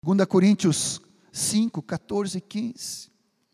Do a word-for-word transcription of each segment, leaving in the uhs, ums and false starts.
dois Coríntios cinco, catorze e quinze.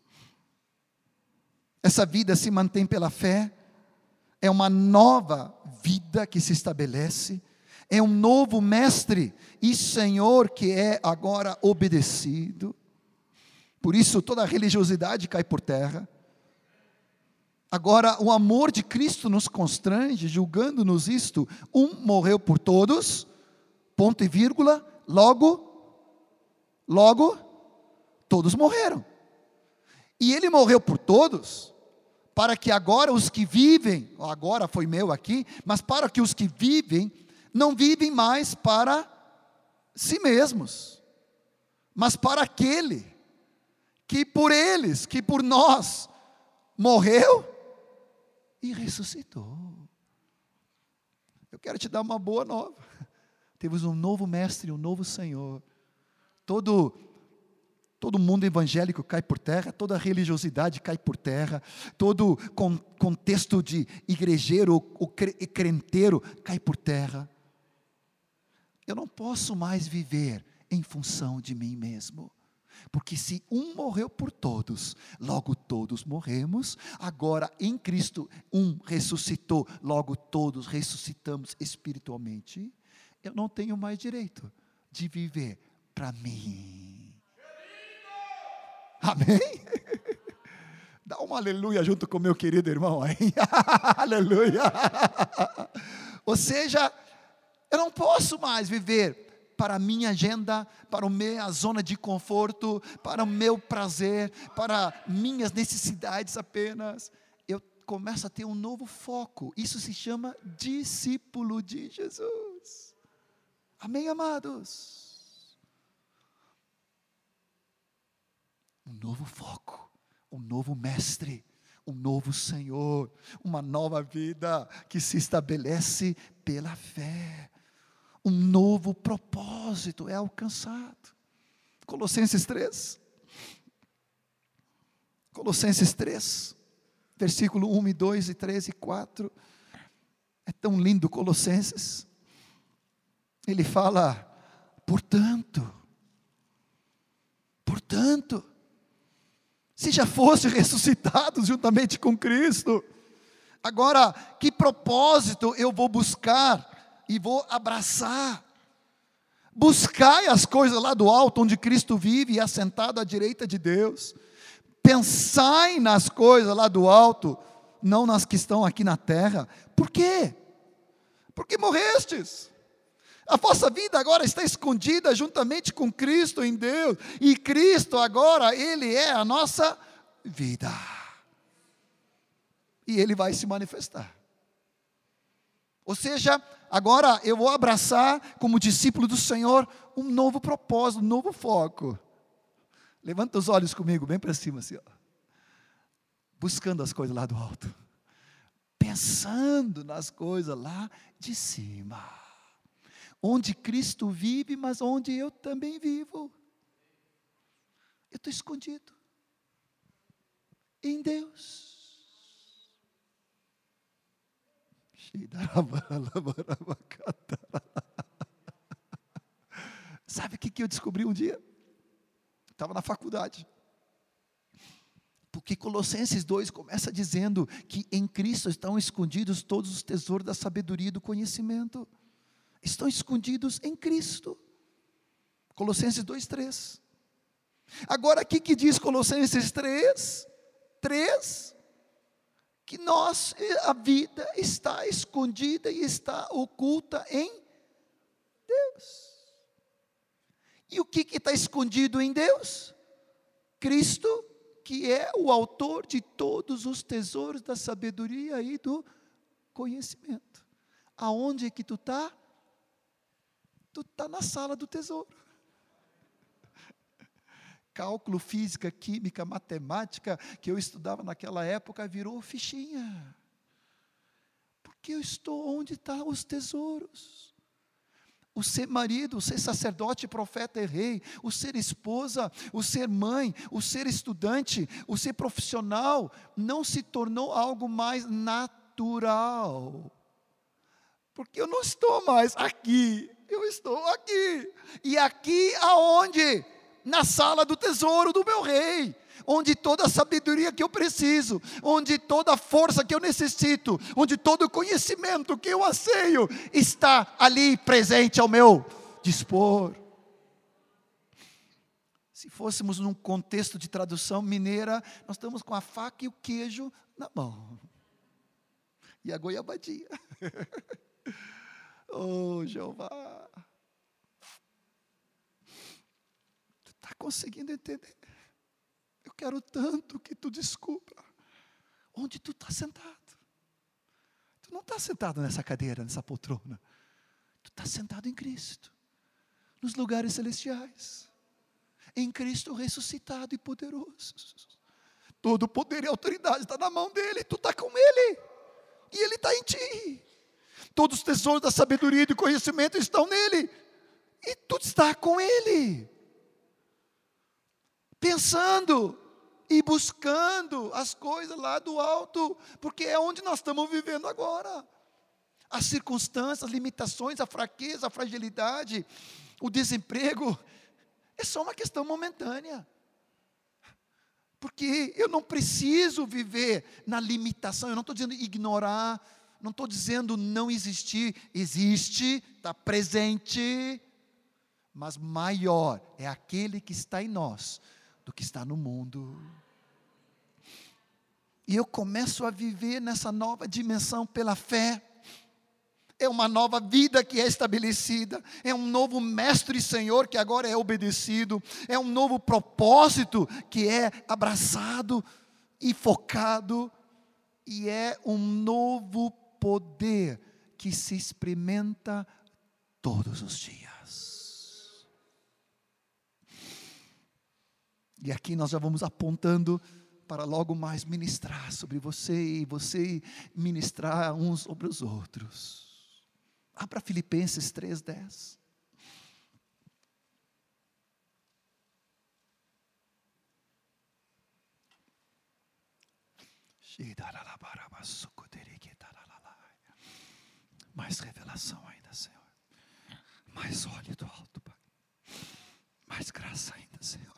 Essa vida se mantém pela fé, é uma nova vida que se estabelece, é um novo mestre e Senhor que é agora obedecido. Por isso toda a religiosidade cai por terra. Agora o amor de Cristo nos constrange, julgando-nos isto: um morreu por todos, ponto e vírgula, logo, logo, todos morreram. E ele morreu por todos, para que agora os que vivem, agora foi meu aqui, mas para que os que vivem, não vivem mais para si mesmos, mas para aquele que por eles, que por nós, morreu e ressuscitou. Eu quero te dar uma boa nova. Temos um novo mestre, um novo Senhor. Todo Todo mundo evangélico cai por terra, toda religiosidade cai por terra, todo con, contexto de igrejeiro ou crenteiro cai por terra. Eu não posso mais viver em função de mim mesmo, porque se um morreu por todos, logo todos morremos. Agora em Cristo um ressuscitou, logo todos ressuscitamos espiritualmente. Eu não tenho mais direito de viver para mim. Amém? Dá uma aleluia junto com o meu querido irmão aí. Aleluia. Ou seja, eu não posso mais viver para a minha agenda, para a minha zona de conforto, para o meu prazer, para minhas necessidades apenas. Eu começo a ter um novo foco. Isso se chama discípulo de Jesus. Amém, amados? Um novo foco, um novo mestre, um novo Senhor, uma nova vida que se estabelece pela fé. Um novo propósito é alcançado. Colossenses três. Colossenses três, versículo um e dois e três e quatro. É tão lindo Colossenses. Ele fala: portanto, portanto, se já fosse ressuscitados juntamente com Cristo, agora que propósito eu vou buscar e vou abraçar? Buscai as coisas lá do alto, onde Cristo vive e assentado à direita de Deus. Pensai nas coisas lá do alto, não nas que estão aqui na terra. Por quê? Porque morrestes. A vossa vida agora está escondida juntamente com Cristo em Deus. E Cristo agora, Ele é a nossa vida. E Ele vai se manifestar. Ou seja, agora eu vou abraçar, como discípulo do Senhor, um novo propósito, um novo foco. Levanta os olhos comigo, bem para cima assim, ó. Buscando as coisas lá do alto. Pensando nas coisas lá de cima. Onde Cristo vive, mas onde eu também vivo. Eu estou escondido em Deus. Sabe o que eu descobri um dia? Estava na faculdade. Porque Colossenses dois começa dizendo que em Cristo estão escondidos todos os tesouros da sabedoria e do conhecimento. Estão escondidos em Cristo. Colossenses dois, três. Agora, o que, que diz Colossenses três? três. Que nós, a vida está escondida e está oculta em Deus. E o que que está escondido em Deus? Cristo, que é o autor de todos os tesouros da sabedoria e do conhecimento. Aonde é que tu está? Tu está na sala do tesouro. Cálculo, física, química, matemática, que eu estudava naquela época, virou fichinha. Porque eu estou onde estão os tesouros. O ser marido, o ser sacerdote, profeta e rei, o ser esposa, o ser mãe, o ser estudante, o ser profissional, não se tornou algo mais natural. Porque eu não estou mais aqui. eu estou aqui. E aqui aonde? Na sala do tesouro do meu rei, onde toda a sabedoria que eu preciso, onde toda a força que eu necessito, onde todo o conhecimento que eu anseio, está ali presente ao meu dispor. Se fôssemos num contexto de tradução mineira, nós estamos com a faca e o queijo na mão. E a goiabadinha. Oh, Jeová. Tu está conseguindo entender? Eu quero tanto que tu descubra onde tu está sentado. Tu não está sentado nessa cadeira, nessa poltrona. Tu está sentado em Cristo, nos lugares celestiais, em Cristo ressuscitado e poderoso. Todo o poder e autoridade está na mão dele. Tu está com ele e ele está em ti. Todos os tesouros da sabedoria e do conhecimento estão nele e tu está com ele, pensando e buscando as coisas lá do alto, porque é onde nós estamos vivendo agora. As circunstâncias, as limitações, a fraqueza, a fragilidade, o desemprego, é só uma questão momentânea. Porque eu não preciso viver na limitação, eu não estou dizendo ignorar, não estou dizendo não existir, existe, está presente, mas maior é aquele que está em nós do que está no mundo. E eu começo a viver nessa nova dimensão pela fé. É uma nova vida que é estabelecida, é um novo mestre e Senhor que agora é obedecido, é um novo propósito que é abraçado e focado, e é um novo poder que se experimenta todos os dias. E aqui nós já vamos apontando para logo mais ministrar sobre você e você ministrar uns sobre os outros. Abra Filipenses três, dez. Mais revelação ainda, Senhor. Mais óleo do alto, Pai. Mais graça ainda, Senhor.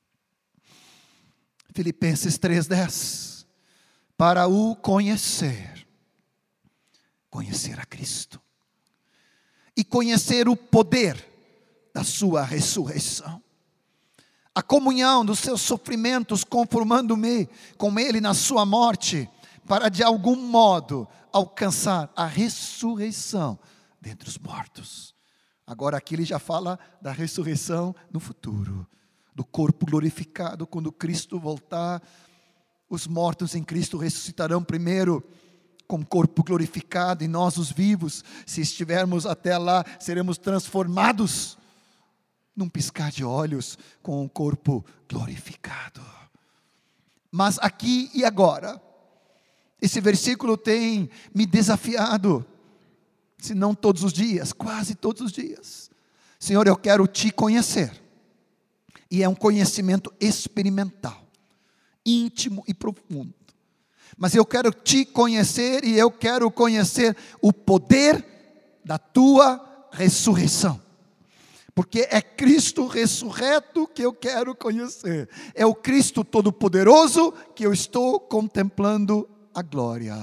Filipenses três, dez. Para o conhecer, conhecer a Cristo. E conhecer o poder da sua ressurreição. A comunhão dos seus sofrimentos, conformando-me com ele na sua morte, para de algum modo alcançar a ressurreição dentre os mortos. Agora aqui ele já fala da ressurreição no futuro, do corpo glorificado, quando Cristo voltar, os mortos em Cristo ressuscitarão primeiro, com corpo glorificado, e nós os vivos, se estivermos até lá, seremos transformados, num piscar de olhos, com um corpo glorificado. Mas aqui e agora, esse versículo tem me desafiado, se não todos os dias, quase todos os dias. Senhor, eu quero te conhecer, e é um conhecimento experimental, íntimo e profundo. Mas eu quero te conhecer e eu quero conhecer o poder da tua ressurreição. Porque é Cristo ressurreto que eu quero conhecer. É o Cristo Todo-Poderoso que eu estou contemplando a glória.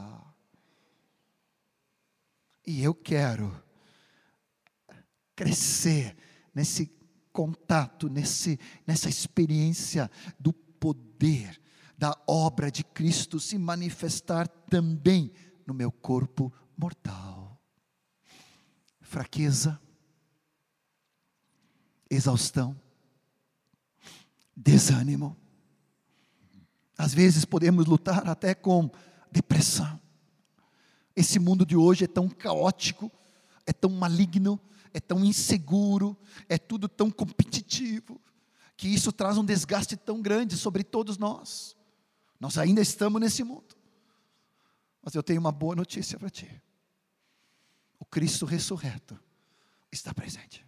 E eu quero crescer nesse contato, nesse, nessa experiência do poder da obra de Cristo se manifestar também no meu corpo mortal. Fraqueza, exaustão, desânimo. Às vezes podemos lutar até com depressão. Esse mundo de hoje é tão caótico, é tão maligno, é tão inseguro, é tudo tão competitivo, que isso traz um desgaste tão grande sobre todos nós. Nós ainda estamos nesse mundo. Mas eu tenho uma boa notícia para ti. O Cristo ressurreto está presente.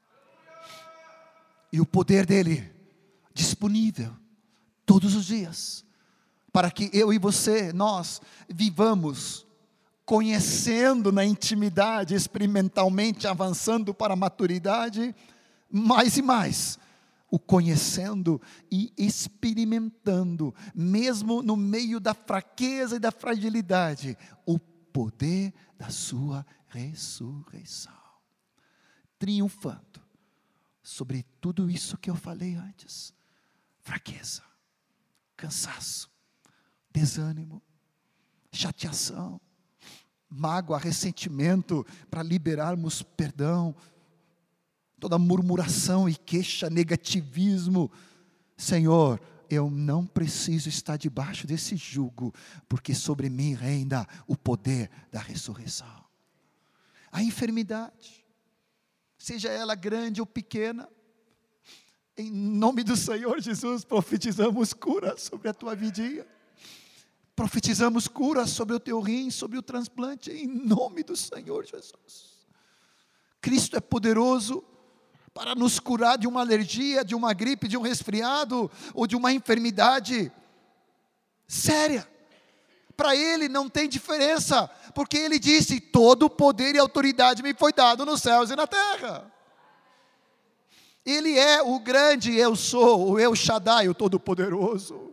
E o poder dele disponível todos os dias. Para que eu e você, nós vivamos conhecendo na intimidade, experimentalmente avançando para a maturidade, mais e mais, o conhecendo e experimentando, mesmo no meio da fraqueza e da fragilidade, o poder da sua ressurreição, triunfando sobre tudo isso que eu falei antes: fraqueza, cansaço, desânimo, chateação, mágoa, ressentimento, para liberarmos perdão, toda murmuração e queixa, negativismo. Senhor, eu não preciso estar debaixo desse jugo, porque sobre mim reina o poder da ressurreição. A enfermidade, seja ela grande ou pequena, em nome do Senhor Jesus, profetizamos cura sobre a tua vidinha. Profetizamos cura sobre o teu rim, sobre o transplante, em nome do Senhor Jesus. Cristo é poderoso para nos curar de uma alergia, de uma gripe, de um resfriado, ou de uma enfermidade séria. Para Ele não tem diferença, porque Ele disse: todo poder e autoridade me foi dado nos céus e na terra. Ele é o grande eu sou, o El Shaddai, o Todo-Poderoso.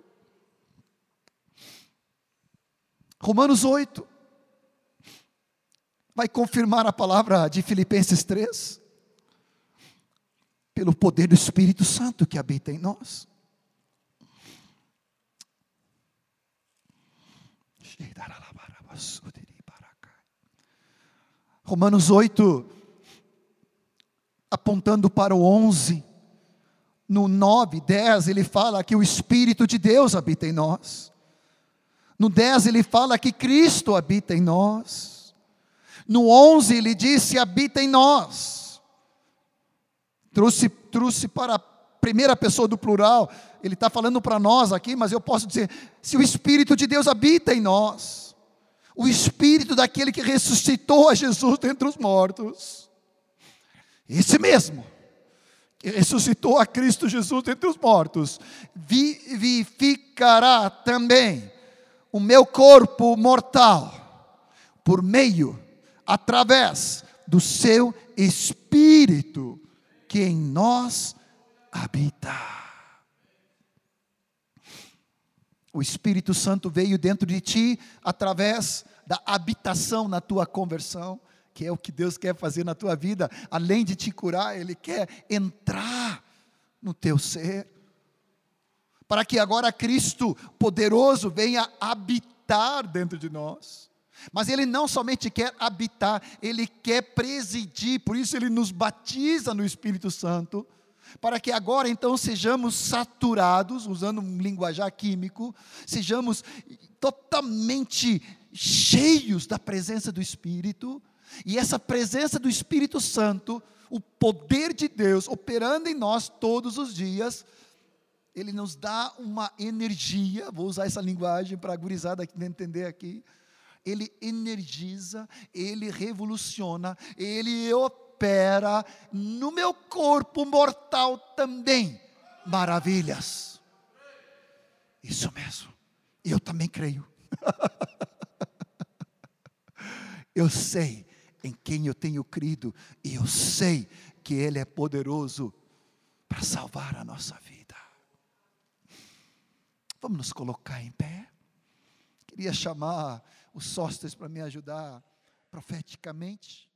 Romanos oito, vai confirmar a palavra de Filipenses três, pelo poder do Espírito Santo que habita em nós. Romanos oito, apontando para o onze, no nove, dez, ele fala que o Espírito de Deus habita em nós. No dez ele fala que Cristo habita em nós. No onze ele disse: habita em nós. Trouxe, trouxe para a primeira pessoa do plural. Ele está falando para nós aqui, mas eu posso dizer: se o Espírito de Deus habita em nós, o Espírito daquele que ressuscitou a Jesus dentre os mortos, esse mesmo, que ressuscitou a Cristo Jesus dentre os mortos, vivificará também o meu corpo mortal, por meio, através do seu Espírito, que em nós habita. O Espírito Santo veio dentro de ti, através da habitação na tua conversão, que é o que Deus quer fazer na tua vida. Além de te curar, Ele quer entrar no teu ser, para que agora Cristo poderoso venha habitar dentro de nós. Mas Ele não somente quer habitar, Ele quer presidir. Por isso Ele nos batiza no Espírito Santo, para que agora então sejamos saturados, usando um linguajar químico, sejamos totalmente cheios da presença do Espírito. E essa presença do Espírito Santo, o poder de Deus operando em nós todos os dias, Ele nos dá uma energia. Vou usar essa linguagem para a gurizada entender aqui. Ele energiza, Ele revoluciona, Ele opera no meu corpo mortal também maravilhas. Isso mesmo, eu também creio. Eu sei em quem eu tenho crido, e eu sei que Ele é poderoso para salvar a nossa vida. Vamos nos colocar em pé. Queria chamar os sócios para me ajudar profeticamente.